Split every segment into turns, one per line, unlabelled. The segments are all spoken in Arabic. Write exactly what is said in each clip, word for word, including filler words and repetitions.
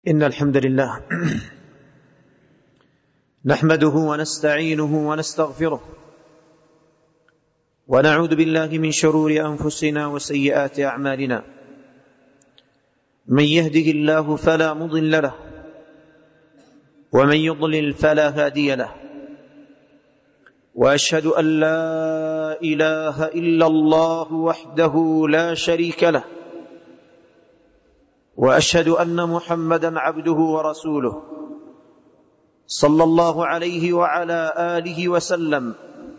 إن الحمد لله نحمده ونستعينه ونستغفره ونعوذ بالله من شرور أنفسنا وسيئات أعمالنا. من يهده الله فلا مضل له ومن يضلل فلا هادي له، وأشهد أن لا إله إلا الله وحده لا شريك له، وأشهد أن محمدًا عبده ورسوله صلى الله عليه وعلى آله وسلم.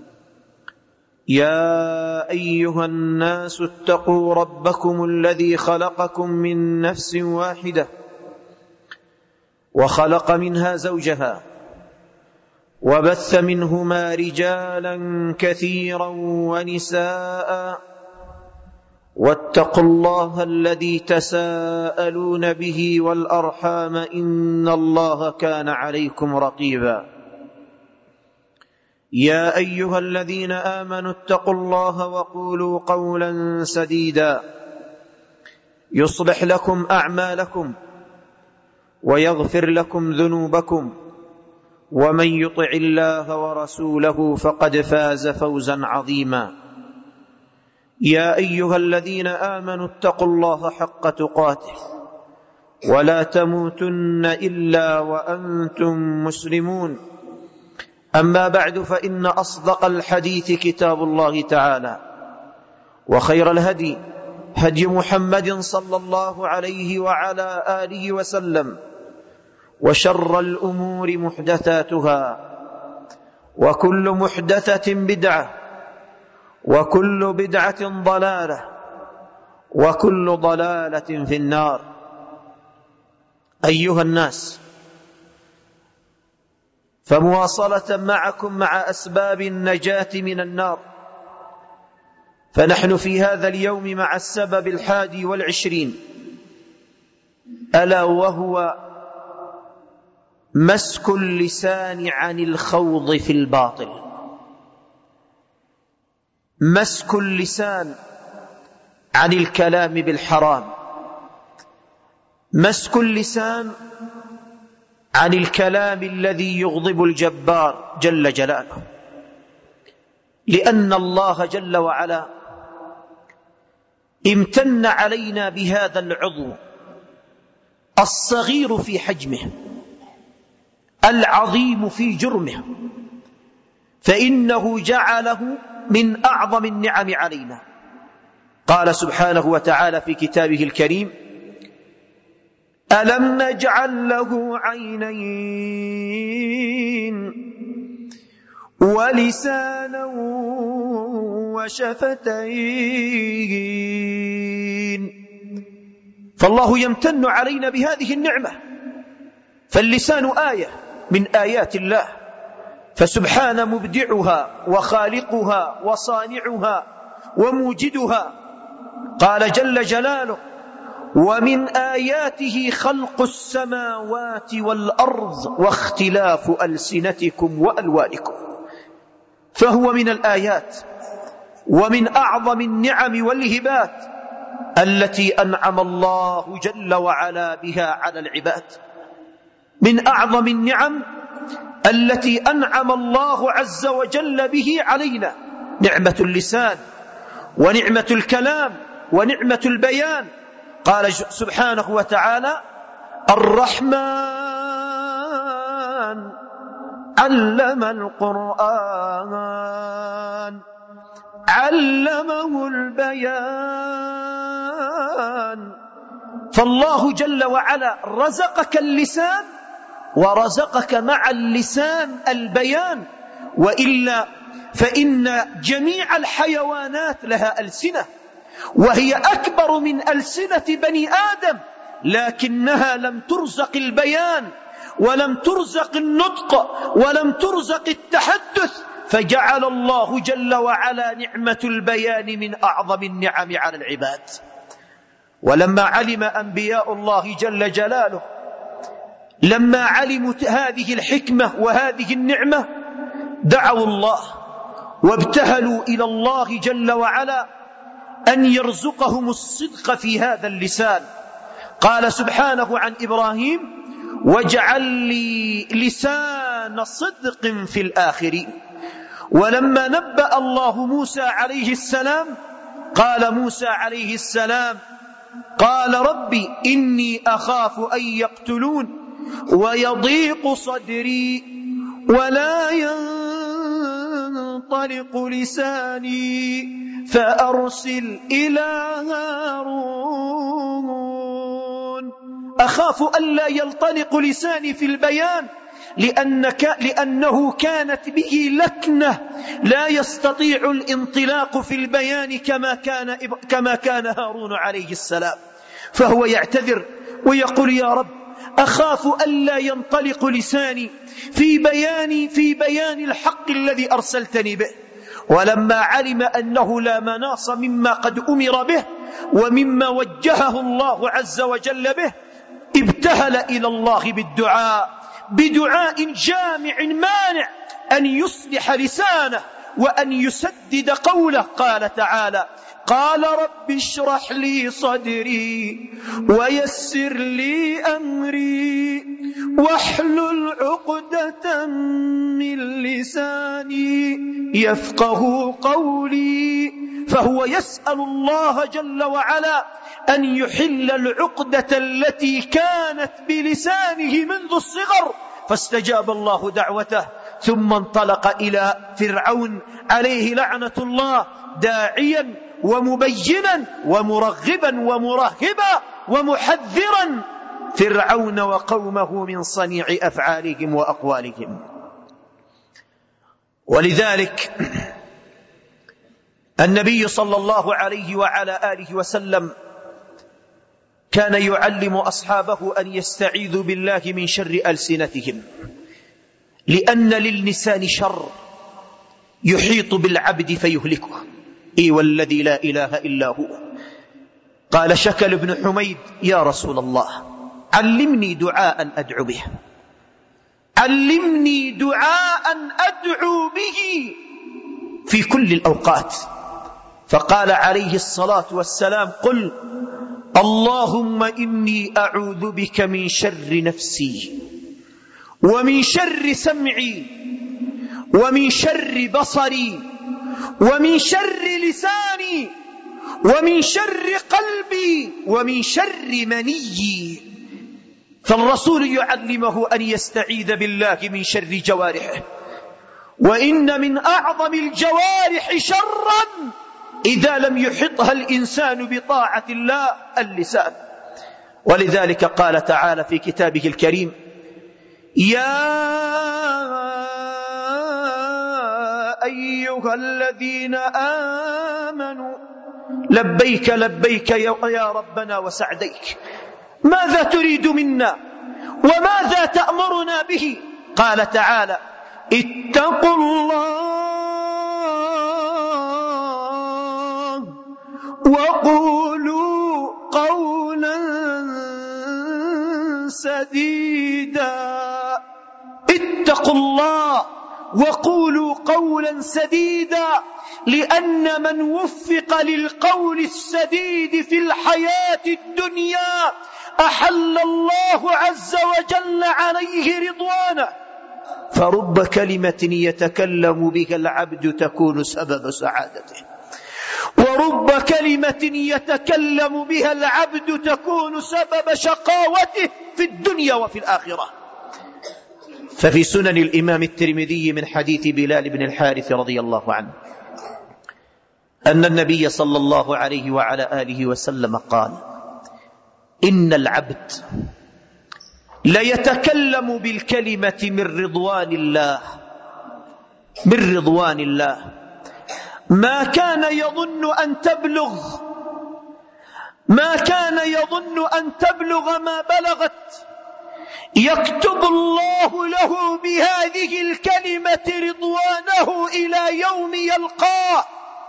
يا أيها الناس اتقوا ربكم الذي خلقكم من نفس واحدة وخلق منها زوجها وبث منهما رجالا كثيرا ونساء، واتقوا الله الذي تساءلون به والأرحام إن الله كان عليكم رقيبا. يا أيها الذين آمنوا اتقوا الله وقولوا قولا سديدا يصلح لكم أعمالكم ويغفر لكم ذنوبكم، ومن يطع الله ورسوله فقد فاز فوزا عظيما. يا أيها الذين آمنوا اتقوا الله حق تقاته ولا تموتن إلا وأنتم مسلمون. أما بعد، فإن أصدق الحديث كتاب الله تعالى، وخير الهدي هدي محمد صلى الله عليه وعلى آله وسلم، وشر الأمور محدثاتها، وكل محدثة بدعة، وكل بدعة ضلالة، وكل ضلالة في النار. أيها الناس، فمواصلة معكم مع أسباب النجاة من النار، فنحن في هذا اليوم مع السبب الحادي والعشرين، ألا وهو مسك اللسان عن الخوض في الباطل. مسك اللسان عن الكلام بالحرام، مسك اللسان عن الكلام الذي يغضب الجبار جل جلاله، لأن الله جل وعلا امتن علينا بهذا العضو الصغير في حجمه العظيم في جرمه، فإنه جعله من أعظم النعم علينا. قال سبحانه وتعالى في كتابه الكريم: ألم نجعل له عينين ولسانا وشفتين. فالله يمتن علينا بهذه النعمة، فاللسان آية من آيات الله، فسبحان مبدعها وخالقها وصانعها وموجدها. قال جل جلاله: ومن آياته خلق السماوات والأرض واختلاف ألسنتكم وألوانكم. فهو من الآيات ومن أعظم النعم والهبات التي أنعم الله جل وعلا بها على العباد. من أعظم النعم التي أنعم الله عز وجل به علينا نعمة اللسان، ونعمة الكلام، ونعمة البيان. قال سبحانه وتعالى: الرحمن علم القرآن علمه البيان. فالله جل وعلا رزقك اللسان، ورزقك مع اللسان البيان، وإلا فإن جميع الحيوانات لها ألسنة، وهي أكبر من ألسنة بني آدم، لكنها لم ترزق البيان، ولم ترزق النطق، ولم ترزق التحدث، فجعل الله جل وعلا نعمة البيان من أعظم النعم على العباد. ولما علم أنبياء الله جل جلاله، لما علموا هذه الحكمة وهذه النعمة، دعوا الله وابتهلوا إلى الله جل وعلا أن يرزقهم الصدق في هذا اللسان. قال سبحانه عن إبراهيم: واجعل لي لسان صدق في الآخرين. ولما نبأ الله موسى عليه السلام قال موسى عليه السلام: قال ربي إني أخاف أن يقتلون ويضيق صدري ولا ينطلق لساني فأرسل إلى هارون. أخاف ألا ينطلق لساني في البيان لأنك لأنه كانت به لكنة لا يستطيع الانطلاق في البيان كما كان كما كان هارون عليه السلام. فهو يعتذر ويقول: يا رب أخاف ألا ينطلق لساني في بيان في بيان الحق الذي أرسلتني به. ولما علم أنه لا مناص مما قد أمر به ومما وجهه الله عز وجل به ابتهل إلى الله بالدعاء بدعاء جامع مانع أن يصلح لسانه وأن يسدد قوله. قال تعالى: قال رب اشرح لي صدري ويسر لي أمري واحلل عقدة من لساني يفقه قولي. فهو يسأل الله جل وعلا أن يحل العقدة التي كانت بلسانه منذ الصغر، فاستجاب الله دعوته، ثم انطلق إلى فرعون عليه لعنة الله داعيا ومبينا ومرغبا ومرهبا ومحذرا فرعون وقومه من صنيع أفعالهم وأقوالهم. ولذلك النبي صلى الله عليه وعلى آله وسلم كان يعلم أصحابه أن يستعيذوا بالله من شر ألسنتهم، لأن للسان شر يحيط بالعبد فيهلكه. إي والذي لا إله إلا هو. قال شكل بن حميد: يا رسول الله علمني دعاء أدعو به، علمني دعاء أدعو به في كل الأوقات. فقال عليه الصلاة والسلام: قل اللهم إني أعوذ بك من شر نفسي ومن شر سمعي ومن شر بصري ومن شر لساني ومن شر قلبي ومن شر مني. فالرسول يعلمه أن يستعيذ بالله من شر جوارحه. وإن من أعظم الجوارح شرا إذا لم يحطها الإنسان بطاعة الله اللسان. ولذلك قال تعالى في كتابه الكريم: يا أيها الذين آمنوا لبيك لبيك يا ربنا وسعديك، ماذا تريد منا وماذا تأمرنا به؟ قال تعالى: اتقوا الله وقولوا قولا سديدا. اتقوا الله وقولوا قولا سديدا، لأن من وفق للقول السديد في الحياة الدنيا أحل الله عز وجل عليه رضوانه. فرب كلمة يتكلم بها العبد تكون سبب سعادته، ورب كلمة يتكلم بها العبد تكون سبب شقاوته في الدنيا وفي الآخرة. ففي سنن الإمام الترمذي من حديث بلال بن الحارث رضي الله عنه أن النبي صلى الله عليه وعلى آله وسلم قال: إن العبد ليتكلم بالكلمة من رضوان الله من رضوان الله ما كان يظن أن تبلغ ما كان يظن أن تبلغ ما بلغت، يكتب الله له بهذه الكلمة رضوانه إلى يوم يلقاه.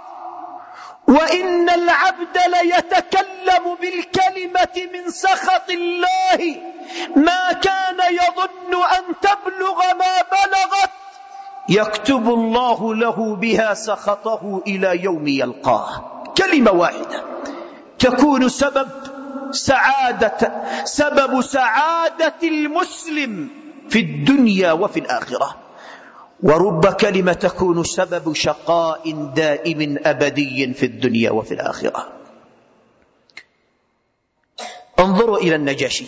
وإن العبد ليتكلم بالكلمة من سخط الله ما كان يظن أن تبلغ ما بلغت، يكتب الله له بها سخطه إلى يوم يلقاه. كلمة واحدة تكون سبب سعادة سبب سعادة المسلم في الدنيا وفي الآخرة، ورب كلمة تكون سبب شقاء دائم أبدي في الدنيا وفي الآخرة. انظروا إلى النجاشي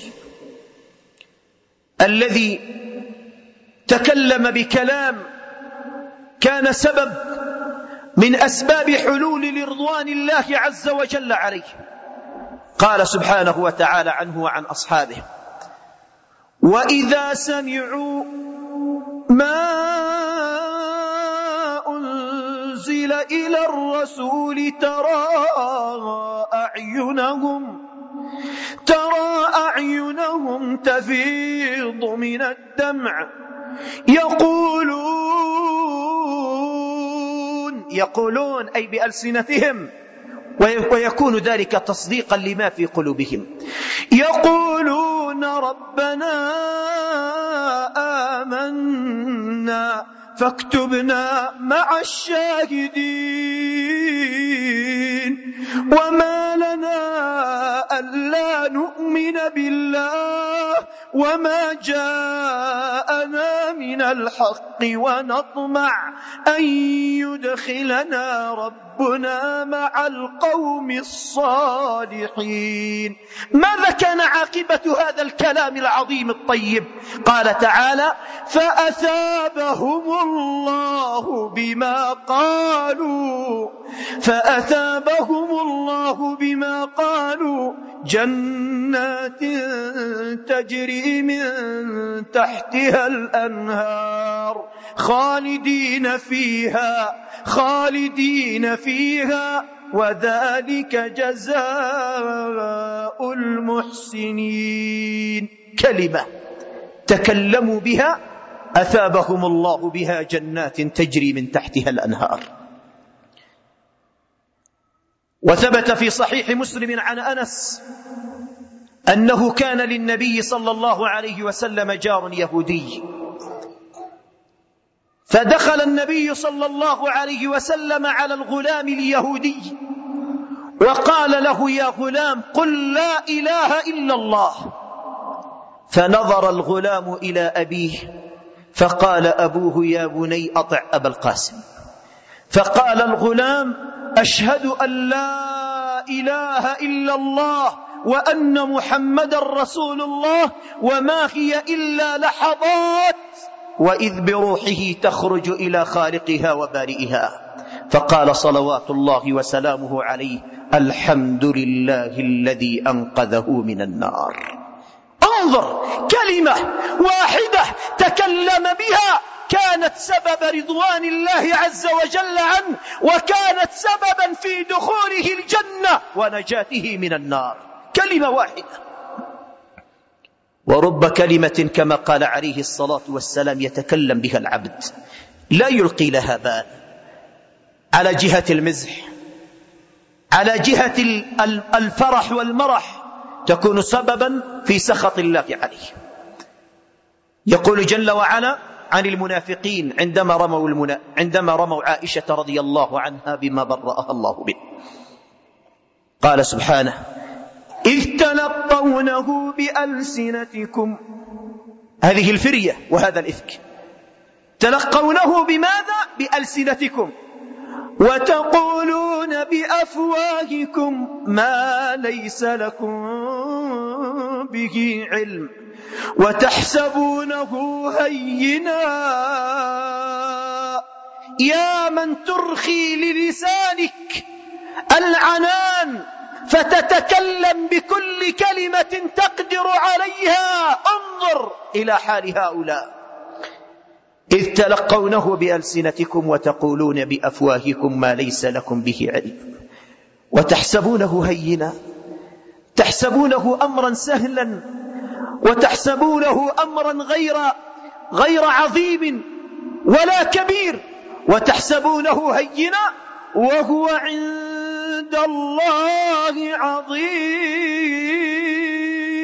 الذي تكلم بكلام كان سبب من أسباب حلول رضوان الله عز وجل عليه. قال سبحانه وتعالى عنه وعن أصحابه: وإذا سمعوا ما أنزل إلى الرسول ترى أعينهم ترى أعينهم تفيض من الدمع يقولون يقولون أي بألسنتهم، ويكون ذلك تصديقا لما في قلوبهم، يقولون ربنا آمنا فاكتبنا مع الشاهدين وما لنا ألا نؤمن بالله وما جاءنا من الحق ونطمع أن يدخلنا ربنا مع القوم الصالحين. ماذا كان عاقبة هذا الكلام العظيم الطيب؟ قال تعالى: فأثابهم الله بما قالوا فأثابهم الله بما قالوا جنات تجري من تحتها الأنهار خالدين فيها خالدين فيها وذلك جزاء المحسنين. كلمة تكلموا بها أثابهم الله بها جنات تجري من تحتها الأنهار. وثبت في صحيح مسلم عن أنس أنه كان للنبي صلى الله عليه وسلم جار يهودي، فدخل النبي صلى الله عليه وسلم على الغلام اليهودي وقال له: يا غلام قل لا إله إلا الله. فنظر الغلام إلى أبيه فقال أبوه: يا بني أطع أبا القاسم. فقال الغلام: أشهد أن لا إله إلا الله وأن محمد رسول الله. وما هي إلا لحظات وإذ بروحه تخرج إلى خالقها وبارئها. فقال صلوات الله وسلامه عليه: الحمد لله الذي أنقذه من النار. انظر، كلمة واحدة تكلم بها كانت سبب رضوان الله عز وجل عنه، وكانت سببا في دخوله الجنة ونجاته من النار. كلمة واحدة. ورب كلمة كما قال عليه الصلاة والسلام يتكلم بها العبد لا يلقي لها بال، على جهة المزح، على جهة الفرح والمرح، تكون سببا في سخط الله عليه. يقول جل وعلا عن المنافقين عندما رموا, المنا... عندما رموا عائشة رضي الله عنها بما برأها الله به. قال سبحانه: إذ تلقونه بألسنتكم. هذه الفرية وهذا الإفك. تلقونه بماذا؟ بألسنتكم، وتقولون بأفواهكم ما ليس لكم به علم وتحسبونه هينا. يا من ترخي للسانك العنان فتتكلم بكل كلمة تقدر عليها، انظر إلى حال هؤلاء. إذ تلقونه بألسنتكم وتقولون بأفواهكم ما ليس لكم به علم وتحسبونه هينا. تحسبونه أمرا سهلا وتحسبونه أمرا غير غير عظيم ولا كبير، وتحسبونه هينا وهو عند الله عظيم.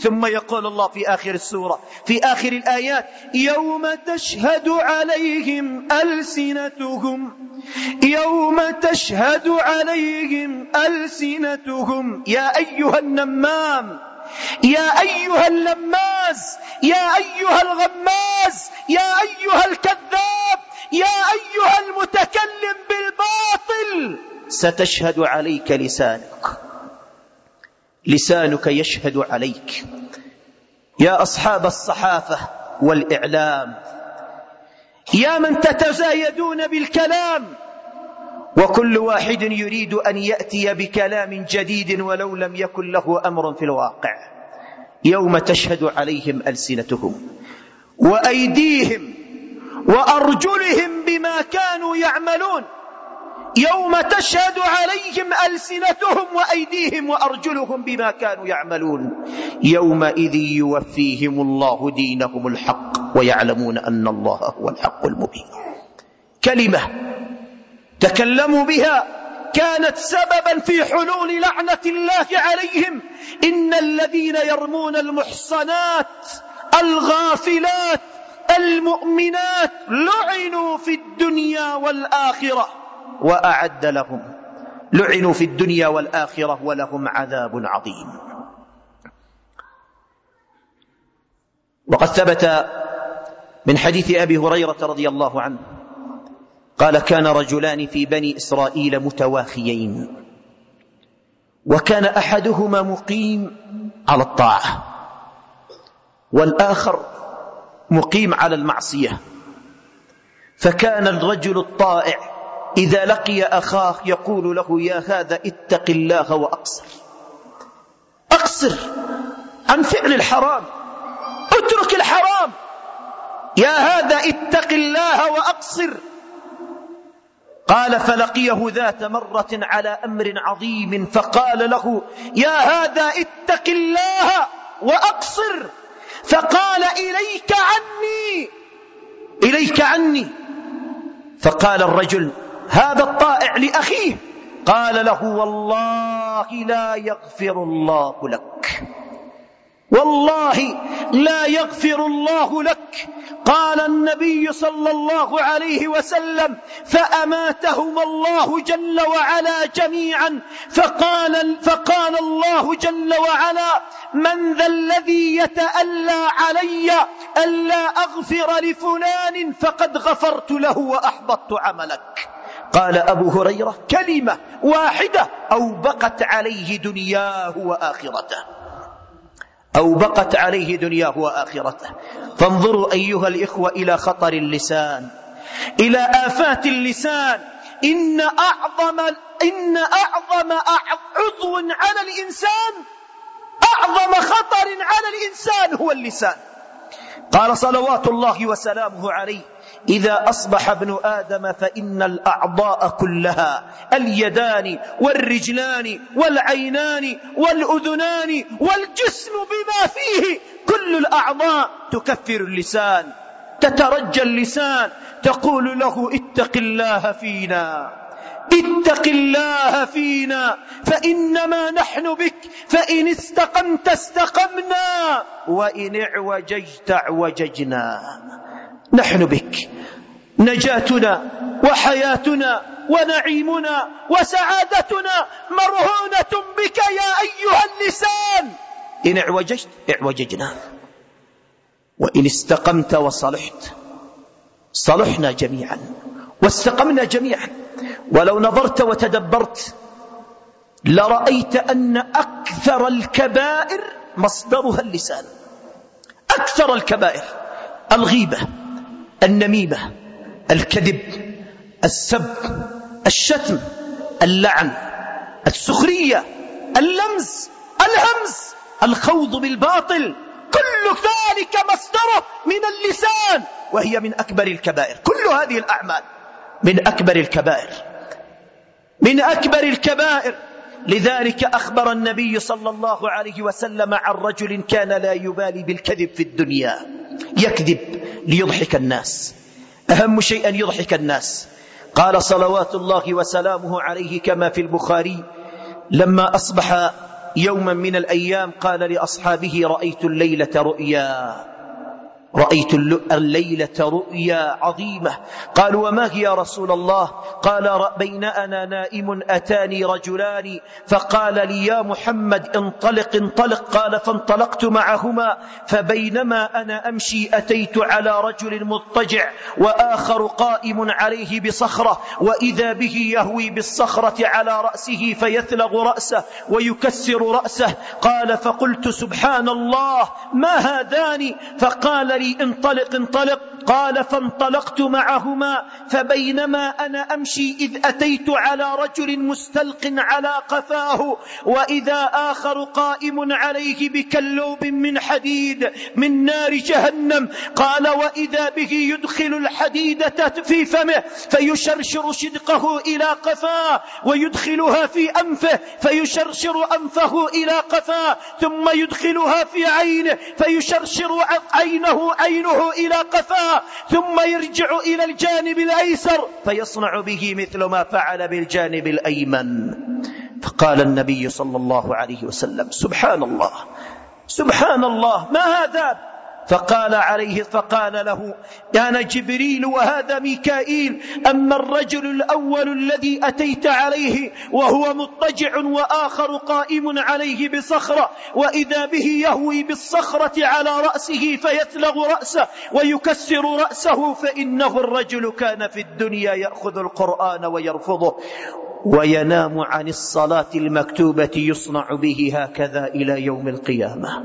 ثم يقول الله في آخر السورة في آخر الآيات يوم تشهد عليهم ألسنتهم يوم تشهد عليهم ألسنتهم يا أيها النمام يا أيها اللماز يا أيها الغماز يا أيها الكذاب يا أيها المتكلم بالباطل ستشهد عليك لسانك لسانك يشهد عليك. يا أصحاب الصحافة والإعلام يا من تتزايدون بالكلام وكل واحد يريد أن يأتي بكلام جديد ولو لم يكن له أمر في الواقع، يوم تشهد عليهم ألسنتهم وأيديهم وأرجلهم بما كانوا يعملون. يوم تشهد عليهم ألسنتهم وأيديهم وأرجلهم بما كانوا يعملون يومئذ يوفيهم الله دينهم الحق ويعلمون أن الله هو الحق المبين. كلمة تكلموا بها كانت سببا في حلول لعنة الله عليهم. إن الذين يرمون المحصنات الغافلات المؤمنات لعنوا في الدنيا والآخرة وأعد لهم لعنوا في الدنيا والآخرة ولهم عذاب عظيم. وقد ثبت من حديث أبي هريرة رضي الله عنه قال كان رجلان في بني إسرائيل متواخيين وكان أحدهما مقيم على الطاعة والآخر مقيم على المعصية. فكان الرجل الطائع إذا لقي أخاه يقول له يا هذا اتق الله وأقصر أقصر عن فعل الحرام اترك الحرام يا هذا اتق الله وأقصر. قال فلقيه ذات مرة على أمر عظيم فقال له يا هذا اتق الله وأقصر فقال إليك عني إليك عني. فقال الرجل هذا الطائع لأخيه قال له والله لا يغفر الله لك والله لا يغفر الله لك. قال النبي صلى الله عليه وسلم فأماتهما الله جل وعلا جميعا فقال, فقال الله جل وعلا من ذا الذي يتألى علي ألا أغفر لفلان فقد غفرت له وأحبطت عملك. قال أبو هريرة كلمة واحدة أوبقت عليه دنياه وآخرته أوبقت عليه دنياه وآخرته. فانظروا أيها الإخوة إلى خطر اللسان إلى آفات اللسان. إن أعظم إن أعظم عضو على الإنسان أعظم خطر على الإنسان هو اللسان. قال صلوات الله وسلامه عليه إذا أصبح ابن آدم فإن الأعضاء كلها اليدان والرجلان والعينان والأذنان والجسم بما فيه كل الأعضاء تكفر اللسان تترجى اللسان تقول له اتق الله فينا اتق الله فينا فإنما نحن بك فإن استقمت استقمنا وإن اعوججت اعوججنا. نحن بك نجاتنا وحياتنا ونعيمنا وسعادتنا مرهونة بك يا أيها اللسان. إن اعوججت اعوججنا وإن استقمت وصلحت صلحنا جميعا واستقمنا جميعا. ولو نظرت وتدبرت لرأيت أن أكثر الكبائر مصدرها اللسان. أكثر الكبائر الغيبة النميمة الكذب السب الشتم اللعن السخرية اللمز الهمز الخوض بالباطل كل ذلك مصدره من اللسان وهي من أكبر الكبائر. كل هذه الأعمال من أكبر الكبائر من أكبر الكبائر. لذلك أخبر النبي صلى الله عليه وسلم عن رجل كان لا يبالي بالكذب في الدنيا يكذب ليضحك الناس أهم شيء أن يضحك الناس. قال صلوات الله وسلامه عليه كما في البخاري لما أصبح يوما من الأيام قال لأصحابه: رأيت الليلة رؤيا رأيت الليلة رؤيا عظيمة. قالوا: وما هي يا رسول الله؟ قال: بين أنا نائم أتاني رجلان فقال لي: يا محمد انطلق انطلق. قال: فانطلقت معهما، فبينما أنا أمشي أتيت على رجل مضطجع وآخر قائم عليه بصخرة، وإذا به يهوي بالصخرة على رأسه فيثلغ رأسه ويكسر رأسه. قال: فقلت: سبحان الله، ما هذان؟ فقال لي: انطلق انطلق. قال: فانطلقت معهما، فبينما أنا أمشي إذ أتيت على رجل مستلق على قفاه، وإذا آخر قائم عليه بكلوب من حديد من نار جهنم. قال: وإذا به يدخل الحديدة في فمه فيشرشر شدقه إلى قفاه، ويدخلها في أنفه فيشرشر أنفه إلى قفاه، ثم يدخلها في عينه فيشرشر عينه عينه إلى قفاه، ثم يرجع إلى الجانب الأيسر فيصنع به مثل ما فعل بالجانب الأيمن. فقال النبي صلى الله عليه وسلم: سبحان الله سبحان الله، ما هذا؟ فقال عليه فقال له: أنا جبريل وهذا ميكائيل. أما الرجل الأول الذي أتيت عليه وهو مضطجع وآخر قائم عليه بصخرة، وإذا به يهوي بالصخرة على رأسه فيثلغ رأسه ويكسر رأسه، فإنه الرجل كان في الدنيا يأخذ القرآن ويرفضه وينام عن الصلاة المكتوبة، يصنع به هكذا إلى يوم القيامة.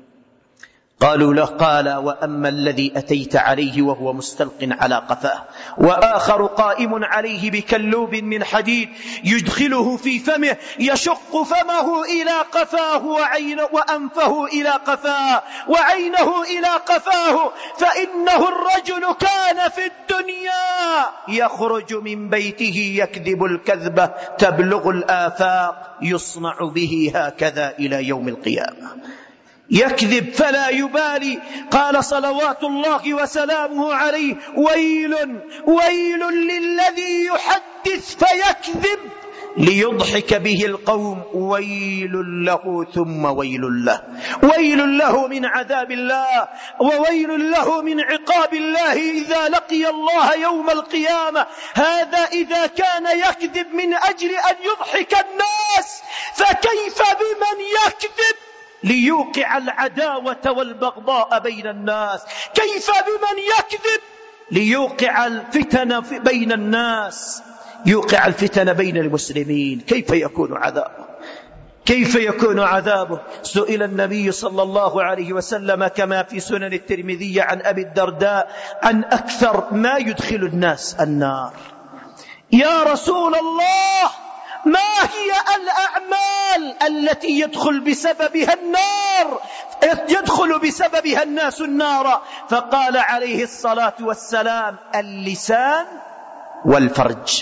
قالوا له: قال: وأما الذي أتيت عليه وهو مستلق على قفاه، وآخر قائم عليه بكلوب من حديد يدخله في فمه يشق فمه إلى قفاه وعينه وأنفه إلى قفاه وعينه إلى قفاه، فإنه الرجل كان في الدنيا يخرج من بيته يكذب الكذبة تبلغ الآفاق، يصنع به هكذا إلى يوم القيامة. يكذب فلا يبالي. قال صلوات الله وسلامه عليه: ويل ويل للذي يحدث فيكذب ليضحك به القوم، ويل له ثم ويل له. ويل له من عذاب الله، وويل له من عقاب الله إذا لقي الله يوم القيامة. هذا إذا كان يكذب من أجل أن يضحك الناس، فكيف بمن يكذب ليوقع العداوة والبغضاء بين الناس؟ كيف بمن يكذب ليوقع الفتن بين الناس، يوقع الفتن بين المسلمين؟ كيف يكون عذابه؟ كيف يكون عذابه؟ سئل النبي صلى الله عليه وسلم كما في سنن الترمذي عن أبي الدرداء عن أكثر ما يدخل الناس النار. يا رسول الله، ما هي الأعمال التي يدخل بسببها النار يدخل بسببها الناس النار؟ فقال عليه الصلاة والسلام: اللسان والفرج.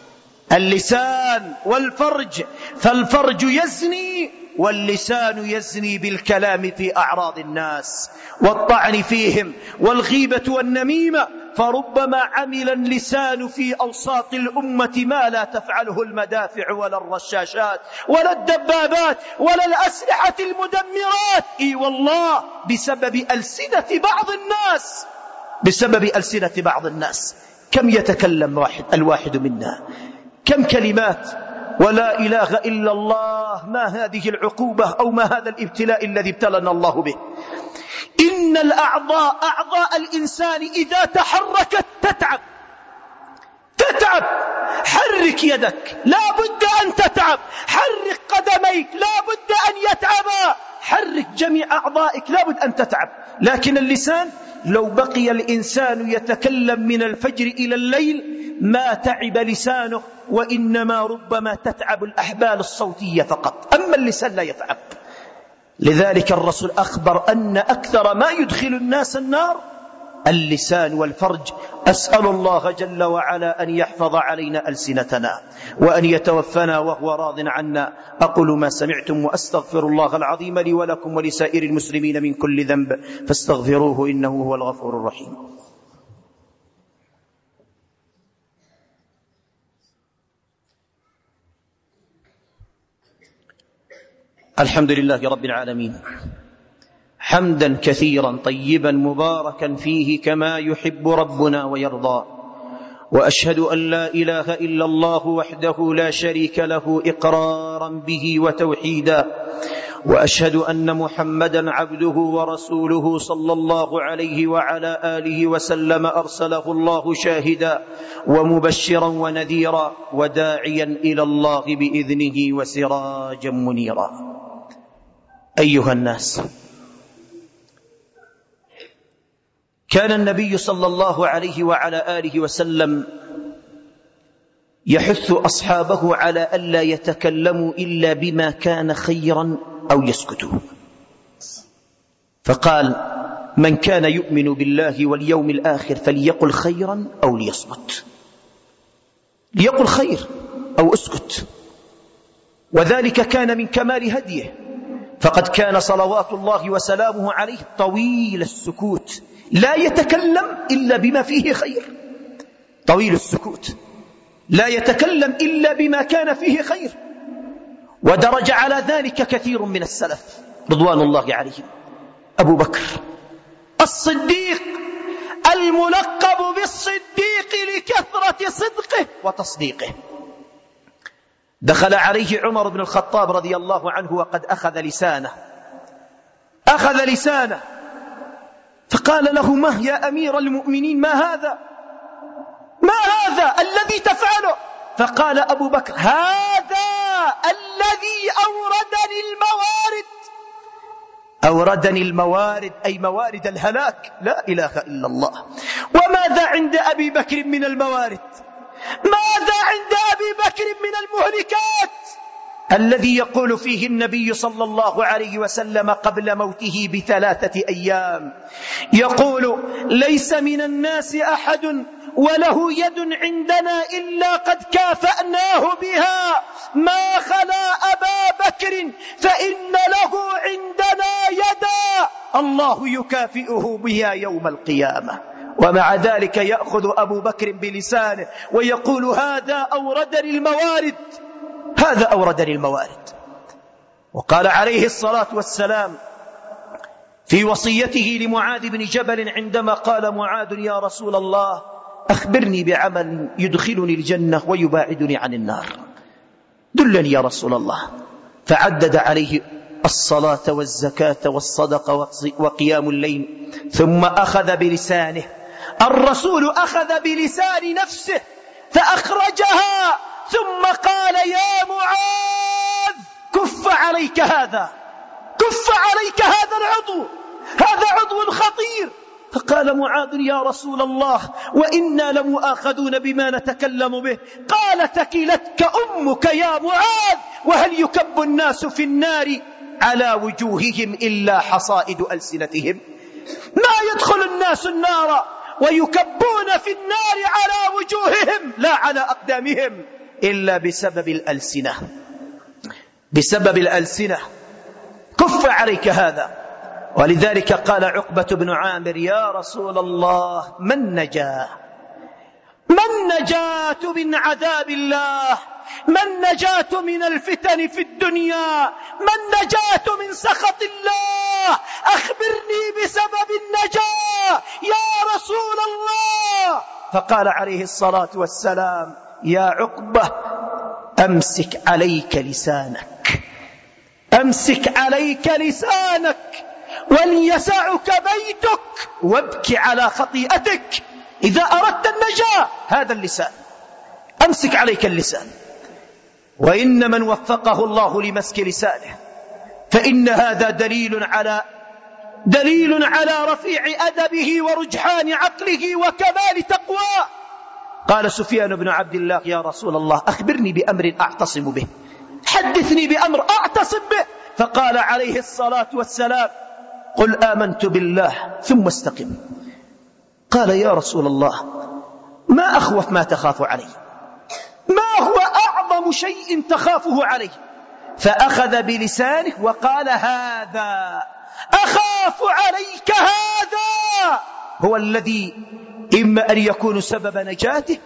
اللسان والفرج، فالفرج يزني واللسان يزني بالكلام في أعراض الناس والطعن فيهم والغيبة والنميمة. فربما عمل اللسان في أوساط الأمة ما لا تفعله المدافع ولا الرشاشات ولا الدبابات ولا الأسلحة المدمرات. إي والله، بسبب ألسنة بعض الناس بسبب ألسنة بعض الناس. كم يتكلم واحد الواحد منا، كم كلمات، ولا إله إلا الله. ما هذه العقوبة أو ما هذا الابتلاء الذي ابتلنا الله به؟ إن الأعضاء أعضاء الإنسان إذا تحركت تتعب تتعب. حرك يدك، لا بد أن تتعب. حرك قدميك، لا بد أن يتعبا. حرك جميع أعضائك، لا بد أن تتعب. لكن اللسان، لو بقي الإنسان يتكلم من الفجر إلى الليل ما تعب لسانه، وإنما ربما تتعب الأحبال الصوتية فقط، أما اللسان لا يتعب. لذلك الرسول أخبر أن أكثر ما يدخل الناس النار اللسان والفرج. أسأل الله جل وعلا أن يحفظ علينا ألسنتنا وأن يتوفنا وهو راض عنا. أقول ما سمعتم وأستغفر الله العظيم لي ولكم ولسائر المسلمين من كل ذنب فاستغفروه إنه هو الغفور الرحيم. الحمد لله رب العالمين، حمدا كثيرا طيبا مباركا فيه كما يحب ربنا ويرضى، وأشهد أن لا إله إلا الله وحده لا شريك له إقرارا به وتوحيدا، وأشهد أن محمدا عبده ورسوله صلى الله عليه وعلى آله وسلم أرسله الله شاهدا ومبشرا ونذيرا وداعيا إلى الله بإذنه وسراجا منيرا. أيها الناس، كان النبي صلى الله عليه وعلى آله وسلم يحث أصحابه على ألا يتكلموا إلا بما كان خيرا أو يسكتوا، فقال: من كان يؤمن بالله واليوم الآخر فليقل خيرا أو ليصمت، ليقل خير أو اسكت، وذلك كان من كمال هديه، فقد كان صلوات الله وسلامه عليه طويل السكوت، لا يتكلم إلا بما فيه خير، طويل السكوت لا يتكلم إلا بما كان فيه خير. ودرج على ذلك كثير من السلف رضوان الله عليهم. أبو بكر الصديق الملقب بالصديق لكثرة صدقه وتصديقه، دخل عليه عمر بن الخطاب رضي الله عنه وقد أخذ لسانه أخذ لسانه فقال له: ما يا أمير المؤمنين، ما هذا ما هذا الذي تفعله؟ فقال أبو بكر: هذا الذي أوردني الموارد أوردني الموارد أي موارد الهلاك، لا إله إلا الله. وماذا عند أبي بكر من الموارد؟ ماذا عند أبي بكر من المهلكات الذي يقول فيه النبي صلى الله عليه وسلم قبل موته بثلاثة أيام، يقول: ليس من الناس أحد وله يد عندنا إلا قد كافأناه بها ما خلا أبا بكر فإن له عندنا يدا الله يكافئه بها يوم القيامة. ومع ذلك يأخذ أبو بكر بلسانه ويقول: هذا أوردني الموارد هذا أوردني الموارد. وقال عليه الصلاة والسلام في وصيته لمعاذ بن جبل عندما قال معاذ: يا رسول الله أخبرني بعمل يدخلني الجنة ويباعدني عن النار، دلني يا رسول الله. فعدد عليه الصلاة والزكاة والصدقة وقيام الليل، ثم أخذ بلسانه. الرسول أخذ بلسان نفسه فأخرجها، ثم قال: يا معاذ كف عليك هذا كف عليك هذا العضو هذا عضو خطير. فقال معاذ: يا رسول الله وإنا لمؤاخذون بما نتكلم به. قال: ثكلتك أمك يا معاذ، وهل يكب الناس في النار على وجوههم إلا حصائد ألسنتهم؟ ما يدخل الناس النار ويكبون في النار على وجوههم لا على أقدامهم إلا بسبب الألسنة بسبب الألسنة. كف عليك هذا. ولذلك قال عقبة بن عامر: يا رسول الله ما النجاة ما النجاة من عذاب الله، ما النجاة من الفتن في الدنيا، ما النجاة من سخط الله، أخبرني بسبب النجاة يا رسول الله. فقال عليه الصلاة والسلام: يا عقبة أمسك عليك لسانك أمسك عليك لسانك وليسعك بيتك وابكي على خطيئتك إذا أردت النجاة. هذا اللسان، أمسك عليك اللسان. وإن من وفقه الله لمسك لسانه فإن هذا دليل على دليل على رفيع أدبه ورجحان عقله وكمال تقواه. قال سفيان بن عبد الله: يا رسول الله أخبرني بأمر أعتصم به، حدثني بأمر أعتصم به. فقال عليه الصلاة والسلام: قل آمنت بالله ثم استقم. قال: يا رسول الله ما أخوف ما تخاف عليه، ما هو أعظم شيء تخافه عليه؟ فأخذ بلسانه وقال: هذا أخاف عليك، هذا هو الذي إما أن يكون سبب نجاتك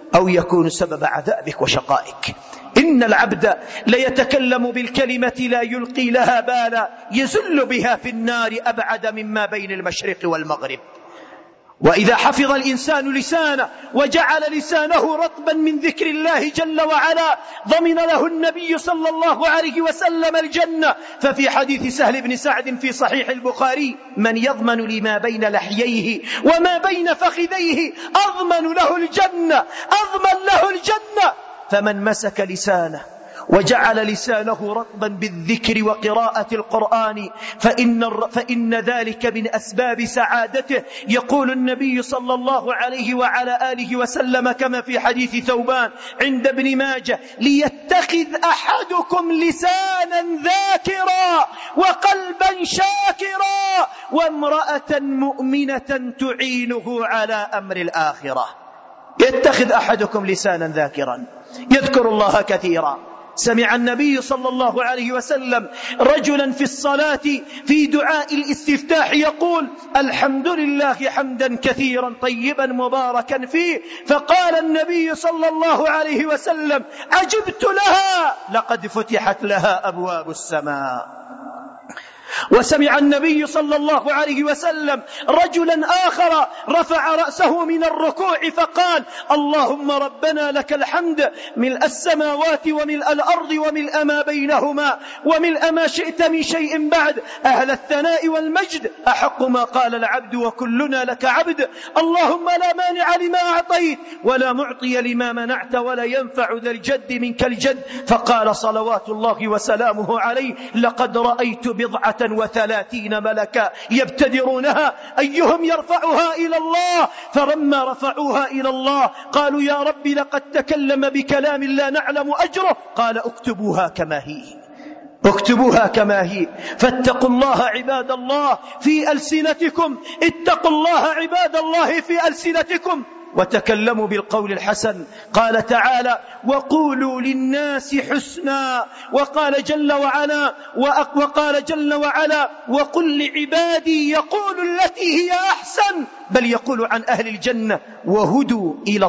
أو يكون سبب عذابك وشقائك. إن العبد ليتكلم بالكلمة لا يلقي لها بالا يزل بها في النار أبعد مما بين المشرق والمغرب. وإذا حفظ الإنسان لسانه وجعل لسانه رطبا من ذكر الله جل وعلا ضمن له النبي صلى الله عليه وسلم الجنة. ففي حديث سهل بن سعد في صحيح البخاري: من يضمن لما بين لحييه وما بين فخذيه أضمن له الجنة، أضمن له الجنة. فمن مسك لسانه وجعل لسانه رطبا بالذكر وقراءة القرآن فإن, فإن ذلك من أسباب سعادته. يقول النبي صلى الله عليه وعلى آله وسلم كما في حديث ثوبان عند ابن ماجه: ليتخذ أحدكم لسانا ذاكرا وقلبا شاكرا وامرأة مؤمنة تعينه على أمر الآخرة. يتخذ أحدكم لسانا ذاكرا يذكر الله كثيرا. سمع النبي صلى الله عليه وسلم رجلا في الصلاة في دعاء الاستفتاح يقول: الحمد لله حمدا كثيرا طيبا مباركا فيه. فقال النبي صلى الله عليه وسلم: عجبت لها، لقد فتحت لها أبواب السماء. وسمع النبي صلى الله عليه وسلم رجلا آخر رفع رأسه من الركوع فقال: اللهم ربنا لك الحمد ملء السماوات وملء الأرض وملء ما بينهما وملء ما شئت من شيء بعد، أهل الثناء والمجد، أحق ما قال العبد وكلنا لك عبد، اللهم لا مانع لما أعطيت ولا معطي لما منعت ولا ينفع ذا الجد منك الجد. فقال صلوات الله وسلامه عليه: لقد رأيت بضعة وثلاثين ملكا يبتدرونها أيهم يرفعها إلى الله. فلما رفعوها إلى الله قالوا: يا رب لقد تكلم بكلام لا نعلم أجره. قال: اكتبوها كما هي، اكتبوها كما هي. فاتقوا الله عباد الله في ألسنتكم، اتقوا الله عباد الله في ألسنتكم وتكلموا بالقول الحسن. قال تعالى: وقولوا للناس حسنا. وقال جل وعلا وقال جل وعلا: وقل لعبادي يقولوا التي هي أحسن، بل يقول عن أهل الجنة: وهدوا إلى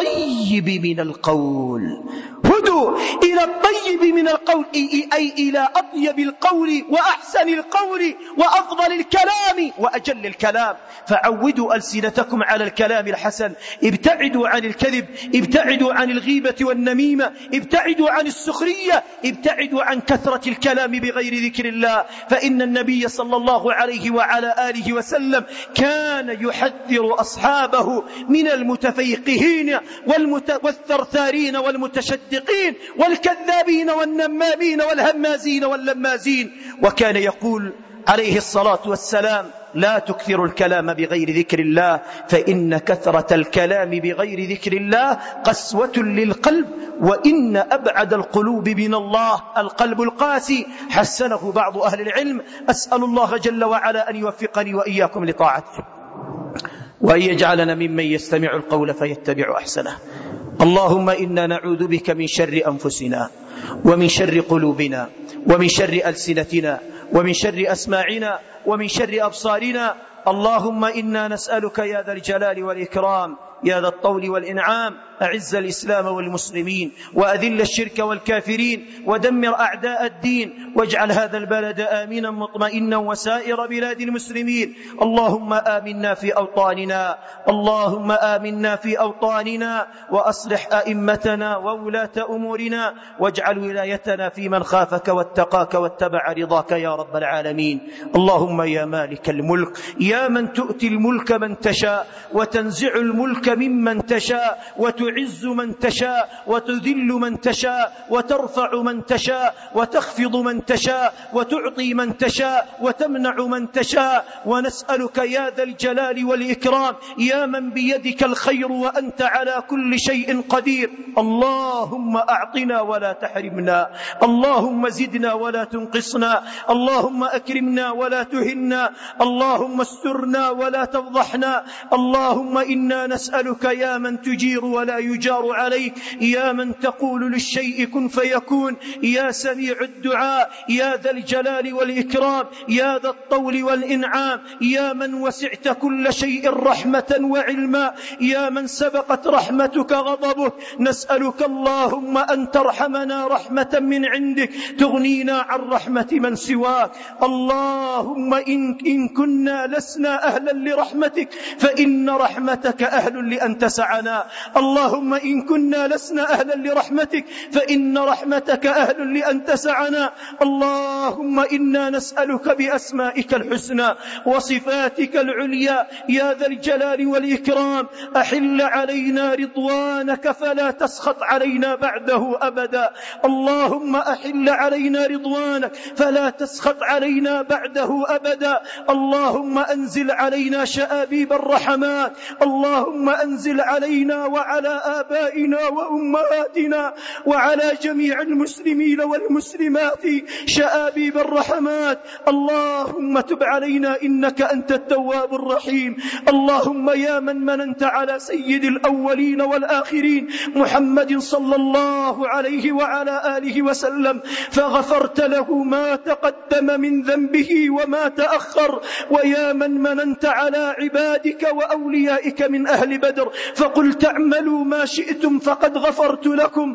الطيب من القول. هدوا إلى الطيب من القول، أي إلى أطيب القول وأحسن القول وأفضل الكلام وأجل الكلام. فعودوا ألسنتكم على الكلام الحسن، ابتعدوا عن الكذب، ابتعدوا عن الغيبة والنميمة، ابتعدوا عن السخرية، ابتعدوا عن كثرة الكلام بغير ذكر الله. فإن النبي صلى الله عليه وعلى آله وسلم كان يحذر أصحابه من المتفيقهين والثرثارين والمتشدقين والكذابين والنمامين والهمازين واللمازين. وكان يقول عليه الصلاة والسلام: لا تكثروا الكلام بغير ذكر الله، فإن كثرة الكلام بغير ذكر الله قسوة للقلب، وإن أبعد القلوب من الله القلب القاسي. حسنه بعض أهل العلم. أسأل الله جل وعلا أن يوفقني وإياكم لطاعته، وأن يجعلنا ممن يستمع القول فيتبع أحسنه. اللهم إنا نعوذ بك من شر أنفسنا ومن شر قلوبنا ومن شر ألسنتنا ومن شر أسماعنا ومن شر أبصارنا. اللهم إنا نسألك يا ذا الجلال والإكرام يا ذا الطول والإنعام: أعز الإسلام والمسلمين وأذل الشرك والكافرين ودمر أعداء الدين، واجعل هذا البلد آمنا مطمئنا وسائر بلاد المسلمين. اللهم آمنا في أوطاننا، اللهم آمنا في أوطاننا وأصلح أئمتنا وولاة أمورنا، واجعل ولايتنا في من خافك واتقاك واتبع رضاك يا رب العالمين. اللهم يا مالك الملك، يا من تؤتي الملك من تشاء وتنزع الملك ممن تشاء وتعز من تشاء وتذل من تشاء وترفع من تشاء وتخفض من تشاء وتعطي من تشاء وتمنع من تشاء. ونسألك يا ذا الجلال والإكرام يا من بيدك الخير وأنت على كل شيء قدير: اللهم أعطنا ولا تحرمنا، اللهم زدنا ولا تنقصنا، اللهم أكرمنا ولا تهنا، اللهم استر استرنا ولا تفضحنا. اللهم إنا نسألك يا من تجير ولا يجار عليك، يا من تقول للشيء كن فيكون، يا سميع الدعاء، يا ذا الجلال والإكرام، يا ذا الطول والإنعام، يا من وسعت كل شيء رحمة وعلما، يا من سبقت رحمتك غضبك، نسألك اللهم أن ترحمنا رحمة من عندك تغنينا عن رحمة من سواك. اللهم إن, إن كنا لسنا أهلا لرحمتك فإن رحمتك أهل لأن تسعنا. اللهم إن كنا لسنا أهلا لرحمتك فإن رحمتك أهل لأن تسعنا. اللهم إنا نسألك بأسمائك الحسنى وصفاتك العليا يا ذا الجلال والإكرام، أحل علينا رضوانك فلا تسخط علينا بعده أبدا. اللهم أحل علينا رضوانك فلا تسخط علينا بعده أبدا. اللهم أنزل علينا شآبيب الرحمات، اللهم أنزل علينا وعلى آبائنا وأمهاتنا وعلى جميع المسلمين والمسلمات شآبيب الرحمات. اللهم تب علينا إنك أنت التواب الرحيم. اللهم يا من مننت على سيد الأولين والآخرين محمد صلى الله عليه وعلى آله وسلم فغفرت له ما تقدم من ذنبه وما تأخر، ويا من مننت على عبادك وأوليائك من أهل بدر فقلت اعملوا ما شئتم فقد غفرت لكم.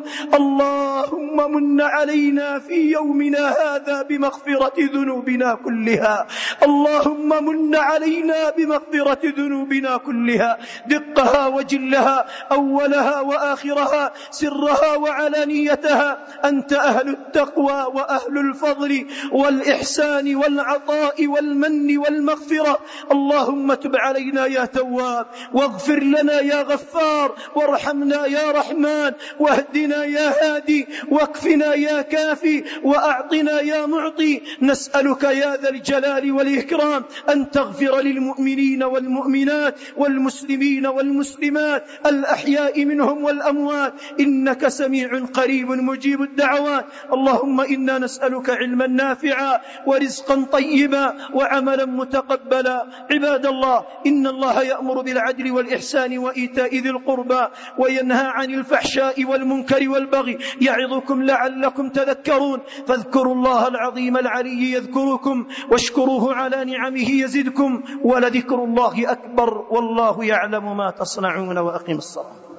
اللهم من علينا في يومنا هذا بمغفرة ذنوبنا كلها، اللهم من علينا بمغفرة ذنوبنا كلها، دقها وجلها، أولها وآخرها، سرها وعلانيتها. أنت أهل التقوى وأهل الفضل والإحسان والعطاء والمن والمغفرة. اللهم تب علينا يا تواب، واغفر لنا يا غفار، وارحمنا يا رحمن، واهدنا يا هادي، واكفنا يا كافي، وأعطنا يا معطي. نسألك يا ذا الجلال والإكرام أن تغفر للمؤمنين والمؤمنات والمسلمين والمسلمات الأحياء منهم والأموات، إنك سميع قريب مجيب الدعوات. اللهم إنا نسألك علما نافعا ورزقا طيبا وعملا متقبلا. عباد الله، إن الله يأمر بالعدل والإحسان وإيتاء ذي القربى وينهى عن الفحشاء والمنكر والبغي يعظكم لعلكم تذكرون. فاذكروا الله العظيم العلي يذكركم واشكروه على نعمه يزدكم ولذكر الله أكبر والله يعلم ما تصنعون. وأقم الصلاة.